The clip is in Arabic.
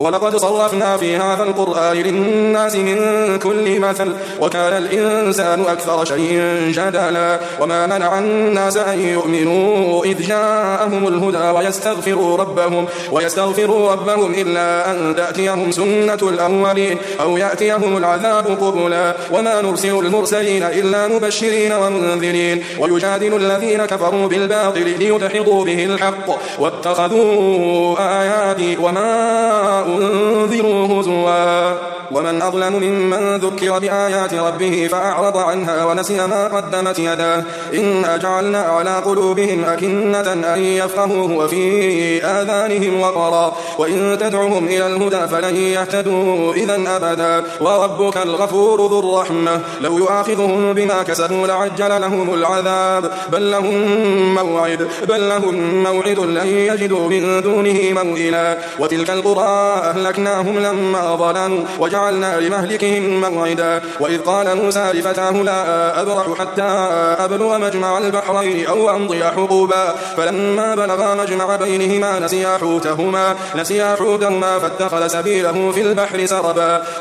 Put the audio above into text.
ولقد صرفنا في هذا القرآن للناس من كل مثل وكان الإنسان أكثر شيء جدلا وما منع الناس أن يؤمنوا إذ جاءهم الهدى ويستغفروا ربهم إلا أن تأتيهم سنة الأولين أو يأتيهم العذاب قبلا وما نرسل المرسلين إلا مبشرين ومنذرين ويجادل الذين كفروا بالباطل ليدحضوا به الحق واتخذوا آياتي وما أنذروا هزوا ومن أظلم ممن ذكر بآيات ربه فأعرض عنها ونسي ما قدمت يداه إنا جعلنا على قلوبهم أكنة أن يفقهوه وفي آذانهم وقرا وإن تدعهم إلى الهدى فلن يهتدوا إذن أبدا وربك الغفور ذو الرحمة لو يؤاخذهم بما كسبوا لعجل لهم العذاب بل لهم موعد لن يجدوا من دونه موئلا وتلك القرى أهلكناهم لما ظلموا وجعلنا لمهلكهم موعدا وإذ قال موسى لفتاه لا أبرح حتى أبلغ مجمع البحرين أو أمضي حقوبا فلما بلغا مجمع بينهما نسيا حوتهما فاتخذ سبيله في البحر سربا